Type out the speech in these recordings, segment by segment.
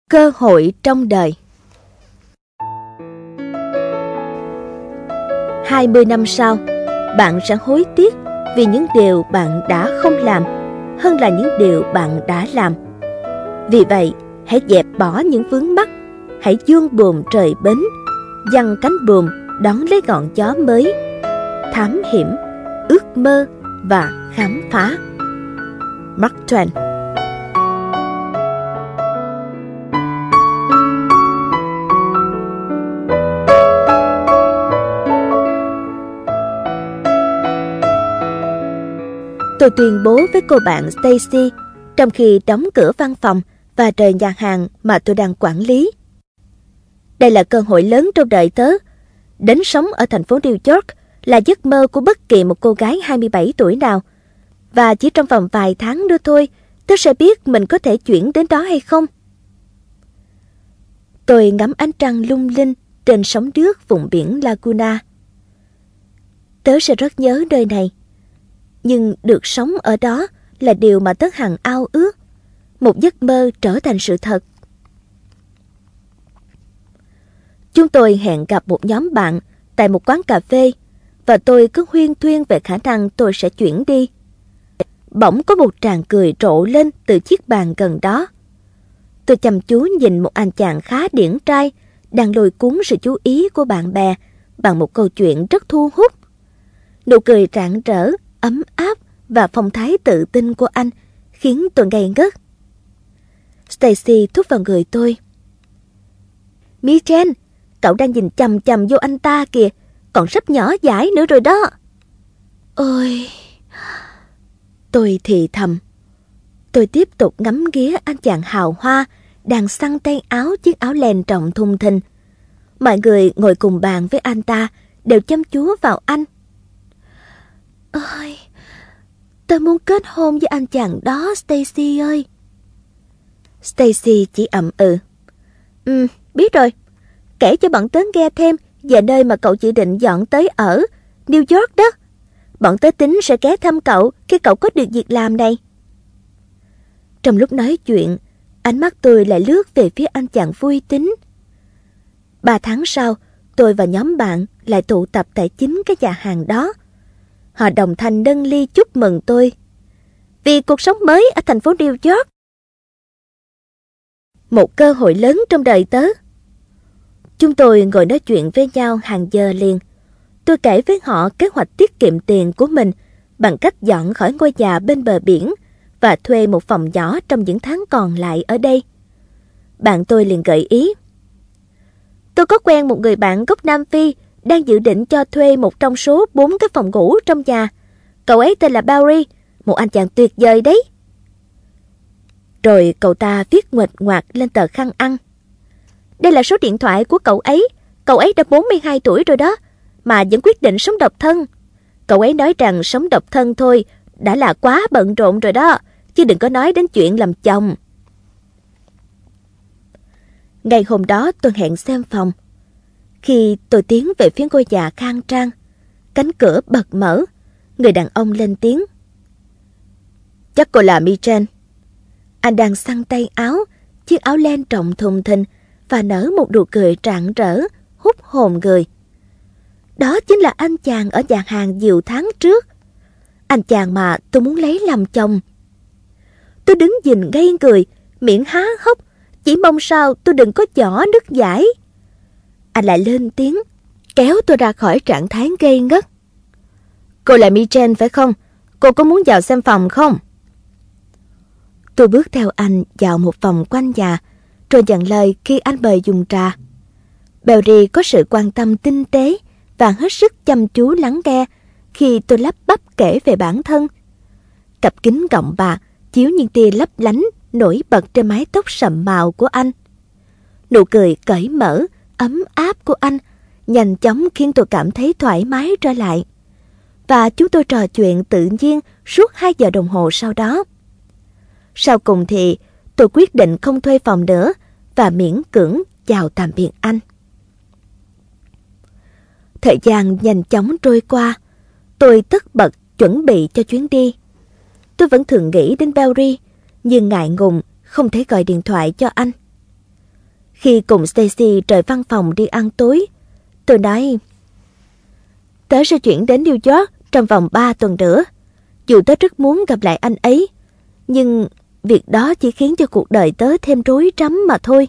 Cơ hội trong đời. 20 năm sau, bạn sẽ hối tiếc vì những điều bạn đã không làm hơn là những điều bạn đã làm. Vì vậy, hãy dẹp bỏ những vướng mắc, hãy dương buồm trời bến, giăng cánh buồm đón lấy ngọn gió mới, thám hiểm, ước mơ và khám phá. Mark Twain. Tôi tuyên bố với cô bạn Stacy trong khi đóng cửa văn phòng và rời nhà hàng mà tôi đang quản lý. Đây là cơ hội lớn trong đời tớ. Đến sống ở thành phố New York là giấc mơ của bất kỳ một cô gái 27 tuổi nào. Và chỉ trong vòng vài tháng nữa thôi, tớ sẽ biết mình có thể chuyển đến đó hay không. Tôi ngắm ánh trăng lung linh trên sóng nước vùng biển Laguna. Tớ sẽ rất nhớ nơi này. Nhưng được sống ở đó là điều mà tớ hằng ao ước. Một giấc mơ trở thành sự thật. Chúng tôi hẹn gặp một nhóm bạn tại một quán cà phê và tôi cứ huyên thuyên về khả năng tôi sẽ chuyển đi. Bỗng có một tràng cười rộ lên từ chiếc bàn gần đó. Tôi chăm chú nhìn một anh chàng khá điển trai đang lôi cuốn sự chú ý của bạn bè bằng một câu chuyện rất thu hút. Nụ cười rạng rỡ, ấm áp và phong thái tự tin của anh khiến tôi ngây ngất. Stacy thúc vào người tôi. Michen, cậu đang nhìn chằm chằm vô anh ta kìa, còn sắp nhỏ dãi nữa rồi đó. Ôi... Tôi thì thầm. Tôi tiếp tục ngắm nghía anh chàng hào hoa đang xăn tay áo chiếc áo len rộng thùng thình. Mọi người ngồi cùng bàn với anh ta đều chăm chú vào anh. Ôi, tôi muốn kết hôn với anh chàng đó, Stacy ơi. Stacy chỉ ậm ừ. Biết rồi. Kể cho bọn tớ nghe thêm về nơi mà cậu dự định dọn tới ở, New York đó. Bọn tớ tính sẽ ghé thăm cậu khi cậu có được việc làm này. Trong lúc nói chuyện, ánh mắt tôi lại lướt về phía anh chàng vui tính. 3 tháng sau, tôi và nhóm bạn lại tụ tập tại chính cái nhà hàng đó. Họ đồng thanh nâng ly chúc mừng tôi vì cuộc sống mới ở thành phố New York. Một cơ hội lớn trong đời tớ. Chúng tôi ngồi nói chuyện với nhau hàng giờ liền. Tôi kể với họ kế hoạch tiết kiệm tiền của mình bằng cách dọn khỏi ngôi nhà bên bờ biển và thuê một phòng nhỏ trong những tháng còn lại ở đây. Bạn tôi liền gợi ý. Tôi có quen một người bạn gốc Nam Phi đang dự định cho thuê một trong số 4 cái phòng ngủ trong nhà. Cậu ấy tên là Barry, một anh chàng tuyệt vời đấy. Rồi cậu ta viết nguệch ngoạc lên tờ khăn ăn. Đây là số điện thoại của cậu ấy. Cậu ấy đã 42 tuổi rồi đó, mà vẫn quyết định sống độc thân. Cậu ấy nói rằng sống độc thân thôi đã là quá bận rộn rồi đó, chứ đừng có nói đến chuyện làm chồng. Ngày hôm đó tôi hẹn xem phòng. Khi tôi tiến về phía ngôi nhà khang trang, cánh cửa bật mở, người đàn ông lên tiếng. Chắc cô là Michen. Anh đang xăn tay áo, chiếc áo len rộng thùng thình và nở một nụ cười rạng rỡ, hút hồn người. Đó chính là anh chàng ở nhà hàng nhiều tháng trước. Anh chàng mà tôi muốn lấy làm chồng. Tôi đứng nhìn ngây người, miệng há hốc, chỉ mong sao tôi đừng có giỏ nứt dãi. Anh lại lên tiếng, kéo tôi ra khỏi trạng thái ngây ngất. Cô là Michen phải không? Cô có muốn vào xem phòng không? Tôi bước theo anh vào một vòng quanh nhà, rồi dặn lời khi anh mời dùng trà. Barry có sự quan tâm tinh tế và hết sức chăm chú lắng nghe khi tôi lắp bắp kể về bản thân. Cặp kính gọng bạc chiếu những tia lấp lánh nổi bật trên mái tóc sậm màu của anh. Nụ cười cởi mở, ấm áp của anh nhanh chóng khiến tôi cảm thấy thoải mái trở lại. Và chúng tôi trò chuyện tự nhiên suốt 2 giờ đồng hồ sau đó. Sau cùng thì tôi quyết định không thuê phòng nữa và miễn cưỡng chào tạm biệt anh. Thời gian nhanh chóng trôi qua. Tôi tất bật chuẩn bị cho chuyến đi. Tôi vẫn thường nghĩ đến Barry, nhưng ngại ngùng không thể gọi điện thoại cho anh. Khi cùng Stacy rời văn phòng đi ăn tối, tôi nói: tớ sẽ chuyển đến New York trong vòng 3 tuần nữa. Dù tớ rất muốn gặp lại anh ấy, nhưng việc đó chỉ khiến cho cuộc đời tớ thêm rối rắm mà thôi.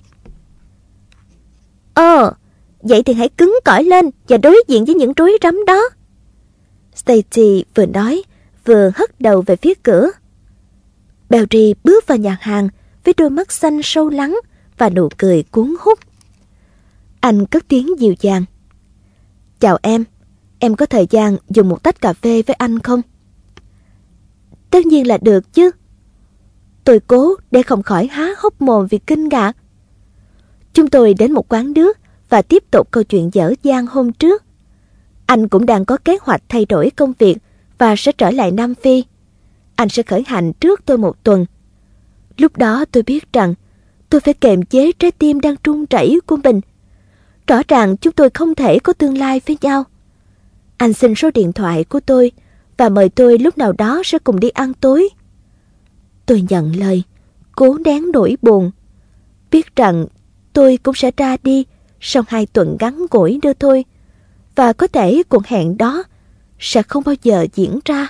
Vậy thì hãy cứng cỏi lên và đối diện với những rối rắm đó. Stacy vừa nói, vừa hất đầu về phía cửa. Barry bước vào nhà hàng với đôi mắt xanh sâu lắng và nụ cười cuốn hút. Anh cất tiếng dịu dàng: chào em có thời gian dùng một tách cà phê với anh không? Tất nhiên là được chứ. Tôi cố để không khỏi há hốc mồm vì kinh ngạc. Chúng tôi đến một quán nước và tiếp tục câu chuyện dở dang hôm trước. Anh cũng đang có kế hoạch thay đổi công việc và sẽ trở lại Nam Phi. Anh sẽ khởi hành trước tôi 1 tuần. Lúc đó tôi biết rằng tôi phải kiềm chế trái tim đang run rẩy của mình. Rõ ràng chúng tôi không thể có tương lai với nhau. Anh xin số điện thoại của tôi và mời tôi lúc nào đó sẽ cùng đi ăn tối. Tôi nhận lời, cố nén nỗi buồn, biết rằng tôi cũng sẽ ra đi sau 2 tuần ngắn ngủi nữa thôi, và có thể cuộc hẹn đó sẽ không bao giờ diễn ra.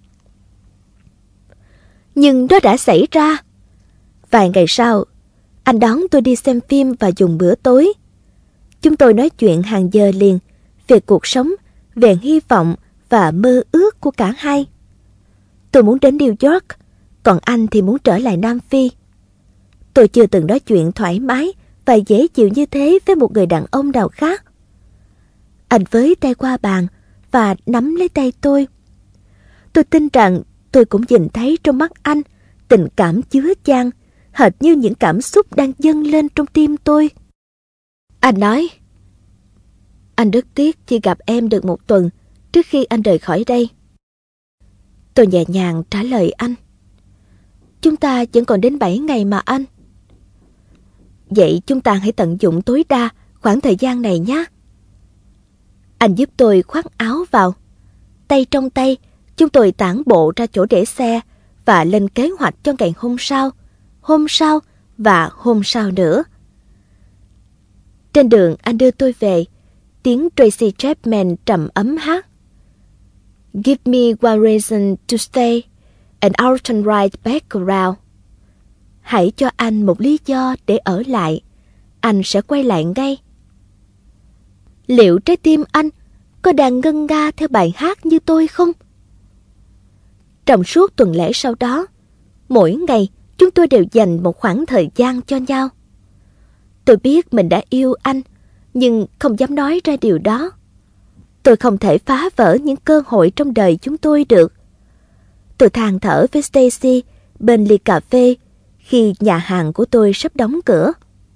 Nhưng nó đã xảy ra. Vài ngày sau, anh đón tôi đi xem phim và dùng bữa tối. Chúng tôi nói chuyện hàng giờ liền về cuộc sống, về hy vọng và mơ ước của cả hai. Tôi muốn đến New York, còn anh thì muốn trở lại Nam Phi. Tôi chưa từng nói chuyện thoải mái và dễ chịu như thế với một người đàn ông nào khác. Anh với tay qua bàn và nắm lấy tay tôi. Tôi tin rằng tôi cũng nhìn thấy trong mắt anh tình cảm chứa chan, hệt như những cảm xúc đang dâng lên trong tim tôi. Anh nói: anh rất tiếc chỉ gặp em được 1 tuần trước khi anh rời khỏi đây. Tôi nhẹ nhàng trả lời anh: chúng ta vẫn còn đến 7 ngày mà anh. Vậy chúng ta hãy tận dụng tối đa khoảng thời gian này nhé. Anh giúp tôi khoác áo vào. Tay trong tay, chúng tôi tản bộ ra chỗ để xe và lên kế hoạch cho ngày hôm sau và hôm sau nữa. Trên đường anh đưa tôi về, tiếng Tracy Chapman trầm ấm hát: Give me one reason to stay and I'll turn right back around. Hãy cho anh một lý do để ở lại, anh sẽ quay lại ngay. Liệu trái tim anh có đang ngân nga theo bài hát như tôi không? Trong suốt tuần lễ sau đó, mỗi ngày chúng tôi đều dành một khoảng thời gian cho nhau. Tôi biết mình đã yêu anh, nhưng không dám nói ra điều đó. Tôi không thể phá vỡ những cơ hội trong đời chúng tôi được. Tôi than thở với Stacy bên ly cà phê khi nhà hàng của tôi sắp đóng cửa.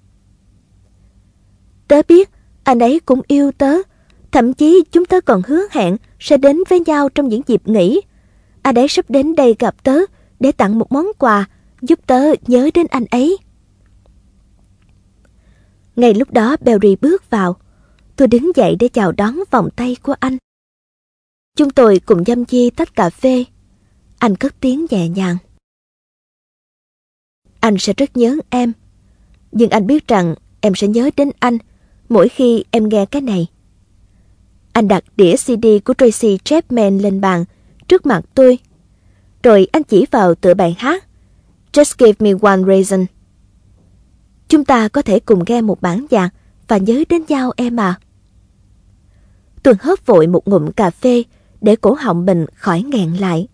Tớ biết anh ấy cũng yêu tớ. Thậm chí chúng tớ còn hứa hẹn sẽ đến với nhau trong những dịp nghỉ. Anh ấy sắp đến đây gặp tớ để tặng một món quà giúp tớ nhớ đến anh ấy. Ngay lúc đó Barry bước vào. Tôi đứng dậy để chào đón vòng tay của anh. Chúng tôi cùng dăm chia tách cà phê. Anh cất tiếng nhẹ nhàng: anh sẽ rất nhớ em, nhưng anh biết rằng em sẽ nhớ đến anh mỗi khi em nghe cái này. Anh đặt đĩa CD của Tracy Chapman lên bàn trước mặt tôi, rồi anh chỉ vào tựa bài hát Just Give Me One Reason. Chúng ta có thể cùng nghe một bản nhạc và nhớ đến nhau em à. Tôi hớp vội một ngụm cà phê để cổ họng mình khỏi nghẹn lại.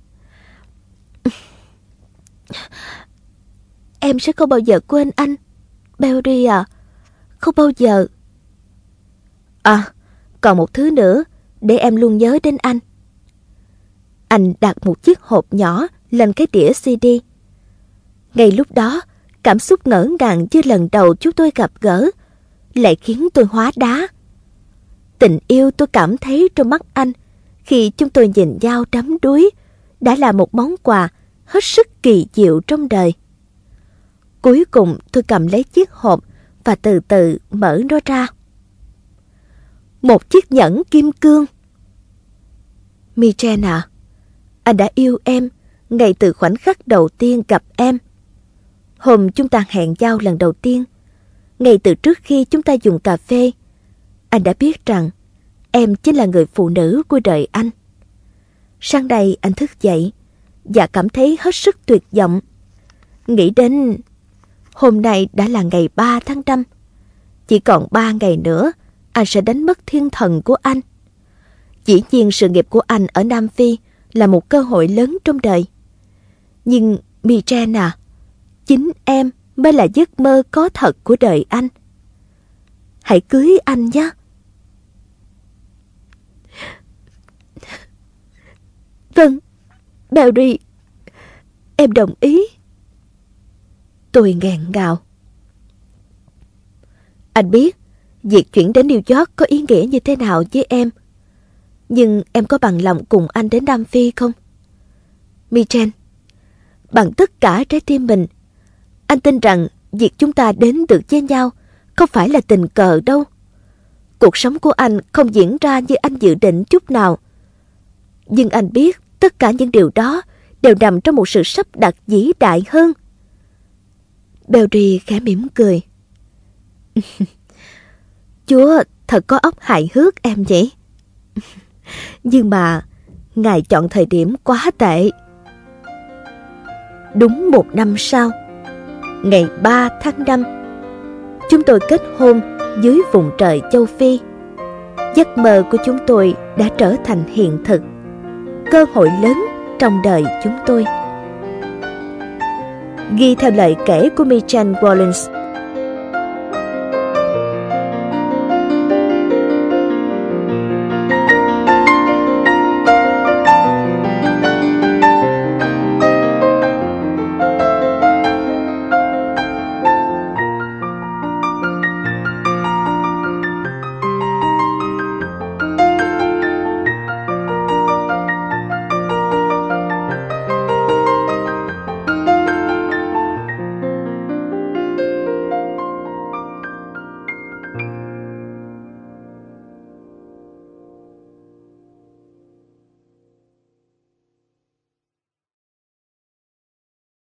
Em sẽ không bao giờ quên anh, Barry à. Không bao giờ. À, còn một thứ nữa để em luôn nhớ đến anh. Anh đặt một chiếc hộp nhỏ lên cái đĩa CD. Ngay lúc đó, cảm xúc ngỡ ngàng như lần đầu chúng tôi gặp gỡ lại khiến tôi hóa đá. Tình yêu tôi cảm thấy trong mắt anh khi chúng tôi nhìn nhau đắm đuối đã là một món quà hết sức kỳ diệu trong đời. Cuối cùng tôi cầm lấy chiếc hộp và từ từ mở nó ra. Một chiếc nhẫn kim cương. Michen à, anh đã yêu em ngay từ khoảnh khắc đầu tiên gặp em. Hôm chúng ta hẹn nhau lần đầu tiên, ngay từ trước khi chúng ta dùng cà phê, anh đã biết rằng em chính là người phụ nữ của đời anh. Sáng nay anh thức dậy và cảm thấy hết sức tuyệt vọng. Nghĩ đến hôm nay đã là ngày 3 tháng 5. Chỉ còn 3 ngày nữa, anh sẽ đánh mất thiên thần của anh. Dĩ nhiên sự nghiệp của anh ở Nam Phi là một cơ hội lớn trong đời. Nhưng Miren à, chính em mới là giấc mơ có thật của đời anh. Hãy cưới anh nhé. Vâng, Barry, em đồng ý. Tôi nghẹn ngào. Anh biết việc chuyển đến New York có ý nghĩa như thế nào với em. Nhưng em có bằng lòng cùng anh đến Nam Phi không? Miren, bằng tất cả trái tim mình, anh tin rằng việc chúng ta đến được với nhau không phải là tình cờ đâu. Cuộc sống của anh không diễn ra như anh dự định chút nào. Nhưng anh biết tất cả những điều đó đều nằm trong một sự sắp đặt vĩ đại hơn. Barry khẽ mỉm cười. Chúa thật có óc hài hước em nhỉ? Nhưng mà Ngài chọn thời điểm quá tệ. Đúng 1 năm sau, ngày 3 tháng 5, chúng tôi kết hôn dưới vùng trời châu Phi. Giấc mơ của chúng tôi đã trở thành hiện thực, cơ hội lớn trong đời chúng tôi. Ghi theo lời kể của Miren Wallace,